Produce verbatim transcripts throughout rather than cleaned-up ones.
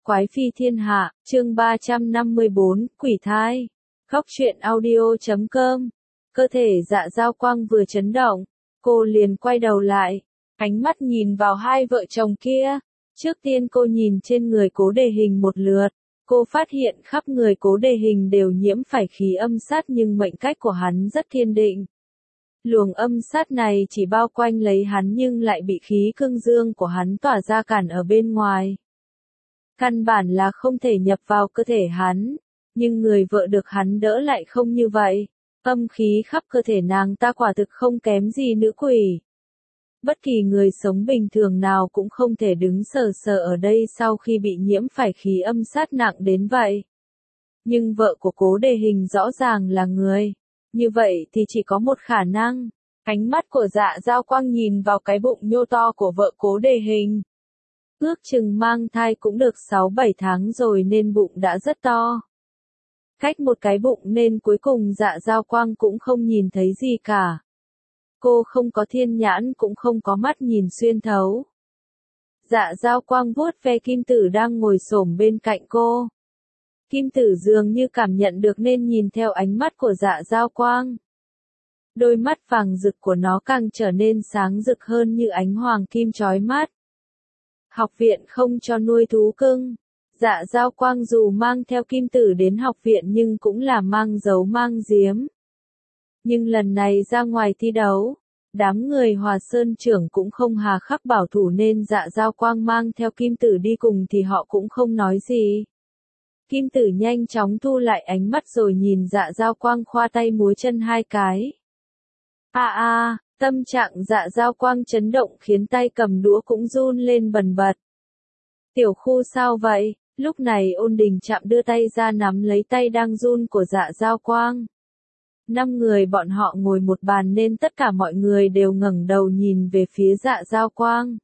Quái phi thiên hạ, chương ba trăm năm mươi bốn, quỷ thai. Góc truyện audio chấm com. Cơ thể Dạ Dao Quang vừa chấn động, cô liền quay đầu lại, ánh mắt nhìn vào hai vợ chồng kia. Trước tiên cô nhìn trên người Cố Đề Hình một lượt, cô phát hiện khắp người Cố Đề Hình đều nhiễm phải khí âm sát nhưng mệnh cách của hắn rất kiên định. Luồng âm sát này chỉ bao quanh lấy hắn nhưng lại bị khí cương dương của hắn tỏa ra cản ở bên ngoài. Căn bản là không thể nhập vào cơ thể hắn, nhưng người vợ được hắn đỡ lại không như vậy. Âm khí khắp cơ thể nàng ta quả thực không kém gì nữ quỷ. Bất kỳ người sống bình thường nào cũng không thể đứng sờ sờ ở đây sau khi bị nhiễm phải khí âm sát nặng đến vậy. Nhưng vợ của Cố Đề Hình rõ ràng là người. Như vậy thì chỉ có một khả năng. Ánh mắt của Dạ Dao Quang nhìn vào cái bụng nhô to của vợ Cố Đề Hình. Ước chừng mang thai cũng được sáu bảy tháng rồi nên bụng đã rất to. Cách một cái bụng nên cuối cùng Dạ Dao Quang cũng không nhìn thấy gì cả. Cô không có thiên nhãn cũng không có mắt nhìn xuyên thấu. Dạ Dao Quang vuốt ve Kim Tử đang ngồi xổm bên cạnh cô. Kim Tử dường như cảm nhận được nên nhìn theo ánh mắt của Dạ Dao Quang. Đôi mắt vàng rực của nó càng trở nên sáng rực hơn như ánh hoàng kim chói mắt. Học viện không cho nuôi thú cưng. Dạ Dao Quang dù mang theo Kim Tử đến học viện nhưng cũng là mang giấu mang giếm. Nhưng lần này ra ngoài thi đấu, đám người Hòa Sơn trưởng cũng không hà khắc bảo thủ nên Dạ Dao Quang mang theo Kim Tử đi cùng thì họ cũng không nói gì. Kim Tử nhanh chóng thu lại ánh mắt rồi nhìn Dạ Dao Quang khoa tay múa chân hai cái. A a, tâm trạng Dạ Dao Quang chấn động khiến tay cầm đũa cũng run lên bần bật. Tiểu Khu sao vậy? Lúc này Ôn Đình Trạm đưa tay ra nắm lấy tay đang run của Dạ Dao Quang. Năm người bọn họ ngồi một bàn nên tất cả mọi người đều ngẩng đầu nhìn về phía Dạ Dao Quang.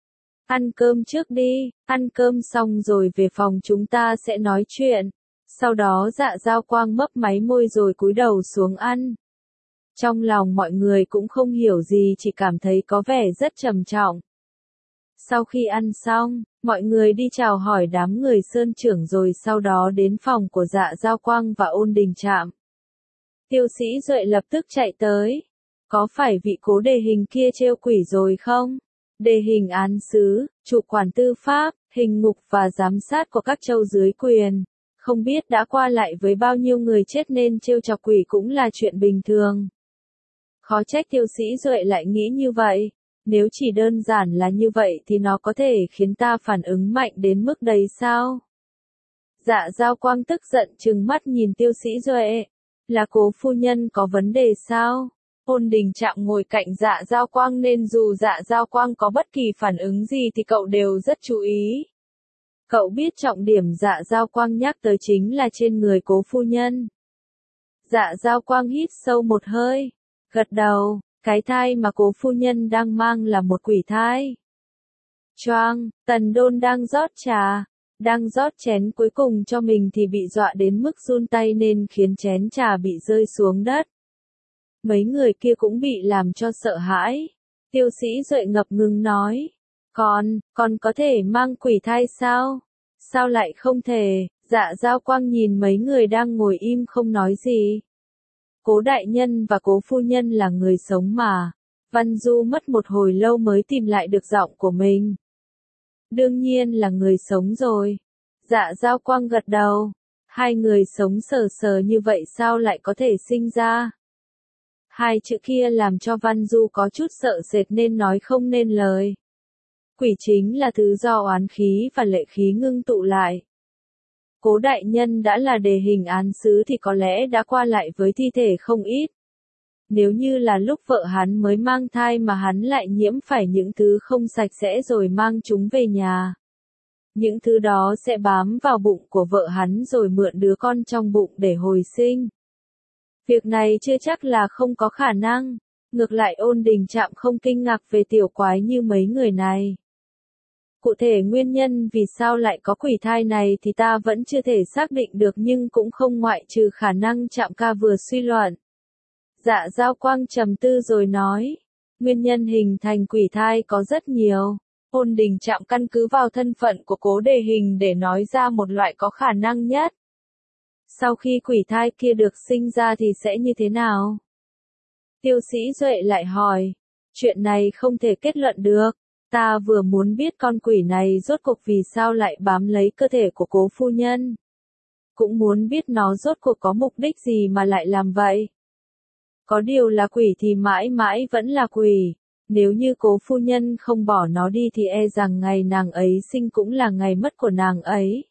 Ăn cơm trước đi, ăn cơm xong rồi về phòng chúng ta sẽ nói chuyện. Sau đó Dạ Dao Quang mấp máy môi rồi cúi đầu xuống ăn. Trong lòng mọi người cũng không hiểu gì chỉ cảm thấy có vẻ rất trầm trọng. Sau khi ăn xong, mọi người đi chào hỏi đám người Sơn trưởng rồi sau đó đến phòng của Dạ Dao Quang và Ôn Đình Trạm. Tiêu Sĩ Duệ lập tức chạy tới. Có phải vị Cố Đề Hình kia trêu quỷ rồi không? Đề Hình án sứ, chủ quản tư pháp, hình ngục và giám sát của các châu dưới quyền. Không biết đã qua lại với bao nhiêu người chết nên trêu chọc quỷ cũng là chuyện bình thường. Khó trách Tiêu Sĩ Duệ lại nghĩ như vậy. Nếu chỉ đơn giản là như vậy thì nó có thể khiến ta phản ứng mạnh đến mức đấy sao? Dạ Dao Quang tức giận trừng mắt nhìn Tiêu Sĩ Duệ. Là Cố phu nhân có vấn đề sao? Ôn Đình Trạm ngồi cạnh Dạ Dao Quang nên dù Dạ Dao Quang có bất kỳ phản ứng gì thì cậu đều rất chú ý. Cậu biết trọng điểm Dạ Dao Quang nhắc tới chính là trên người Cố phu nhân. Dạ Dao Quang hít sâu một hơi, gật đầu. Cái thai mà Cố phu nhân đang mang là một quỷ thai. Choang, Tần Đôn đang rót trà, đang rót chén cuối cùng cho mình thì bị dọa đến mức run tay nên khiến chén trà bị rơi xuống đất. Mấy người kia cũng bị làm cho sợ hãi. Tiêu Sĩ Duệ ngập ngừng nói. Con, con có thể mang quỷ thai sao? Sao lại không thể? Dạ Dao Quang nhìn mấy người đang ngồi im không nói gì. Cố đại nhân và Cố phu nhân là người sống mà. Văn Du mất một hồi lâu mới tìm lại được giọng của mình. Đương nhiên là người sống rồi. Dạ Dao Quang gật đầu. Hai người sống sờ sờ như vậy sao lại có thể sinh ra? Hai chữ kia làm cho Văn Du có chút sợ sệt nên nói không nên lời. Quỷ chính là thứ do oán khí và lệ khí ngưng tụ lại. Cố đại nhân đã là Đề Hình án sứ thì có lẽ đã qua lại với thi thể không ít. Nếu như là lúc vợ hắn mới mang thai mà hắn lại nhiễm phải những thứ không sạch sẽ rồi mang chúng về nhà. Những thứ đó sẽ bám vào bụng của vợ hắn rồi mượn đứa con trong bụng để hồi sinh. Việc này chưa chắc là không có khả năng. Ngược lại Ôn Đình Trạm không kinh ngạc về tiểu quái như mấy người này. Cụ thể nguyên nhân vì sao lại có quỷ thai này thì ta vẫn chưa thể xác định được nhưng cũng không ngoại trừ khả năng Trạm ca vừa suy luận. Dạ Dao Quang trầm tư rồi nói. Nguyên nhân hình thành quỷ thai có rất nhiều. Ôn Đình Trạm căn cứ vào thân phận của Cố Đề Hình để nói ra một loại có khả năng nhất. Sau khi quỷ thai kia được sinh ra thì sẽ như thế nào? Tiêu Sĩ Duệ lại hỏi. Chuyện này không thể kết luận được. Ta vừa muốn biết con quỷ này rốt cuộc vì sao lại bám lấy cơ thể của Cố phu nhân. Cũng muốn biết nó rốt cuộc có mục đích gì mà lại làm vậy. Có điều là quỷ thì mãi mãi vẫn là quỷ. Nếu như Cố phu nhân không bỏ nó đi thì e rằng ngày nàng ấy sinh cũng là ngày mất của nàng ấy.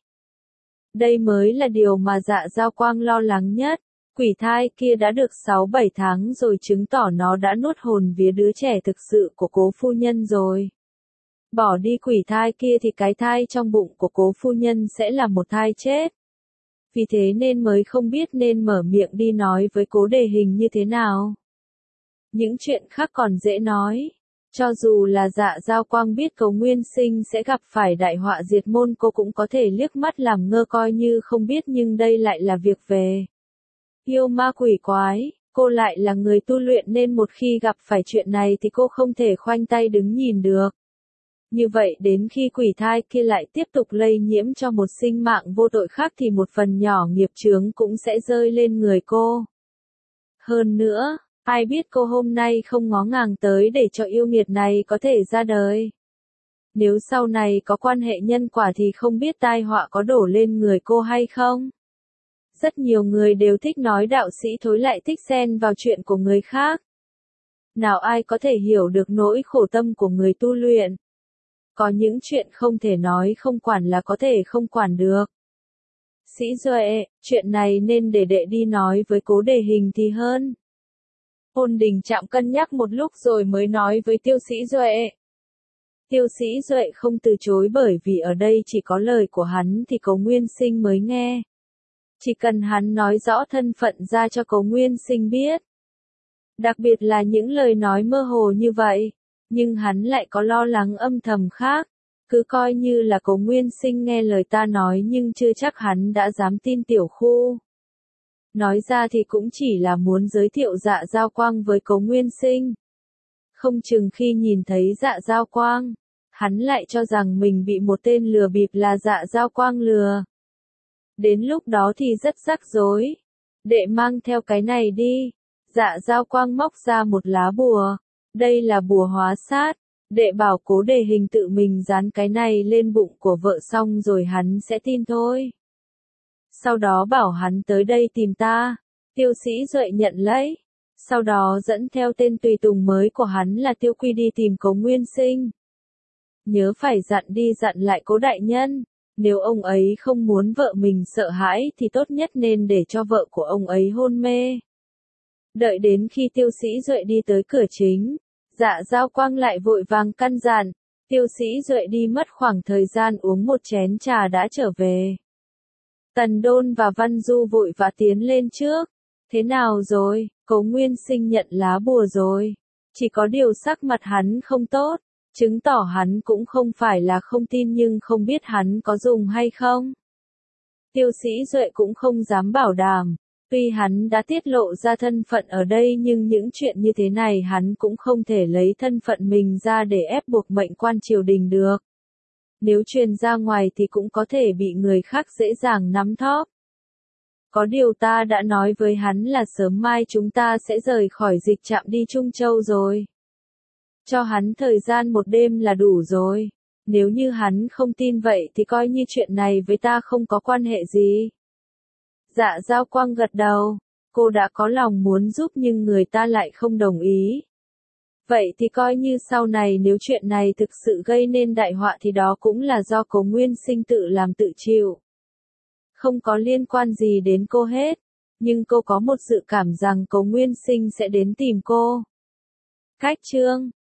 Đây mới là điều mà Dạ Giao Quang lo lắng nhất. Quỷ thai kia đã được sáu bảy tháng rồi, chứng tỏ nó đã nuốt hồn vía đứa trẻ thực sự của Cố phu nhân rồi. Bỏ đi quỷ thai kia thì cái thai trong bụng của Cố phu nhân sẽ là một thai chết. Vì thế nên mới không biết nên mở miệng đi nói với Cố Đề Hình như thế nào. Những chuyện khác còn dễ nói. Cho dù là Dạ Giao Quang biết Cố Nguyên Sinh sẽ gặp phải đại họa diệt môn, cô cũng có thể liếc mắt làm ngơ coi như không biết, nhưng đây lại là việc về yêu ma quỷ quái. Cô lại là người tu luyện nên một khi gặp phải chuyện này thì cô không thể khoanh tay đứng nhìn được. Như vậy đến khi quỷ thai kia lại tiếp tục lây nhiễm cho một sinh mạng vô tội khác thì một phần nhỏ nghiệp chướng cũng sẽ rơi lên người cô. Hơn nữa, ai biết cô hôm nay không ngó ngàng tới để cho yêu nghiệt này có thể ra đời. Nếu sau này có quan hệ nhân quả thì không biết tai họa có đổ lên người cô hay không. Rất nhiều người đều thích nói đạo sĩ thối, lại thích xen vào chuyện của người khác. Nào ai có thể hiểu được nỗi khổ tâm của người tu luyện. Có những chuyện không thể nói không quản là có thể không quản được. Sĩ Duệ, chuyện này nên để đệ đi nói với Cố Đề Hình thì hơn. Ôn Đình Trạm cân nhắc một lúc rồi mới nói với Tiêu Sĩ Duệ. Tiêu Sĩ Duệ không từ chối, bởi vì ở đây chỉ có lời của hắn thì Cố Nguyên Sinh mới nghe. Chỉ cần hắn nói rõ thân phận ra cho Cố Nguyên Sinh biết. Đặc biệt là những lời nói mơ hồ như vậy. Nhưng hắn lại có lo lắng âm thầm khác. Cứ coi như là Cố Nguyên Sinh nghe lời ta nói, nhưng chưa chắc hắn đã dám tin tiểu khu. Nói ra thì cũng chỉ là muốn giới thiệu Dạ Giao Quang với Cố Nguyên Sinh. Không chừng khi nhìn thấy Dạ Giao Quang, hắn lại cho rằng mình bị một tên lừa bịp là Dạ Giao Quang lừa. Đến lúc đó thì rất rắc rối. Đệ mang theo cái này đi. Dạ Giao Quang móc ra một lá bùa. Đây là bùa hóa sát. Đệ bảo Cố Đề Hình tự mình dán cái này lên bụng của vợ xong rồi hắn sẽ tin thôi. Sau đó bảo hắn tới đây tìm ta. Tiêu Sĩ Duệ nhận lấy. Sau đó dẫn theo tên tùy tùng mới của hắn là Tiêu Quy đi tìm Cố Nguyên Sinh. Nhớ phải dặn đi dặn lại Cố đại nhân. Nếu ông ấy không muốn vợ mình sợ hãi thì tốt nhất nên để cho vợ của ông ấy hôn mê. Đợi đến khi Tiêu Sĩ Duệ đi tới cửa chính, Dạ Giao Quang lại vội vàng căn dặn. Tiêu Sĩ Duệ đi mất khoảng thời gian uống một chén trà đã trở về. Tần Đôn và Văn Du vội vã tiến lên trước. Thế nào rồi? Cố Nguyên Sinh nhận lá bùa rồi. Chỉ có điều sắc mặt hắn không tốt, chứng tỏ hắn cũng không phải là không tin, nhưng không biết hắn có dùng hay không. Tiêu Sĩ Duệ cũng không dám bảo đảm. Tuy hắn đã tiết lộ ra thân phận ở đây, nhưng những chuyện như thế này hắn cũng không thể lấy thân phận mình ra để ép buộc mệnh quan triều đình được. Nếu truyền ra ngoài thì cũng có thể bị người khác dễ dàng nắm thóp. Có điều ta đã nói với hắn là sớm mai chúng ta sẽ rời khỏi Dịch Trạm đi Trung Châu rồi. Cho hắn thời gian một đêm là đủ rồi. Nếu như hắn không tin vậy thì coi như chuyện này với ta không có quan hệ gì. Dạ Giao Quang gật đầu. Cô đã có lòng muốn giúp nhưng người ta lại không đồng ý. Vậy thì coi như sau này nếu chuyện này thực sự gây nên đại họa thì đó cũng là do Cố Nguyên Sinh tự làm tự chịu. Không có liên quan gì đến cô hết. Nhưng cô có một dự cảm rằng Cố Nguyên Sinh sẽ đến tìm cô. Cách chương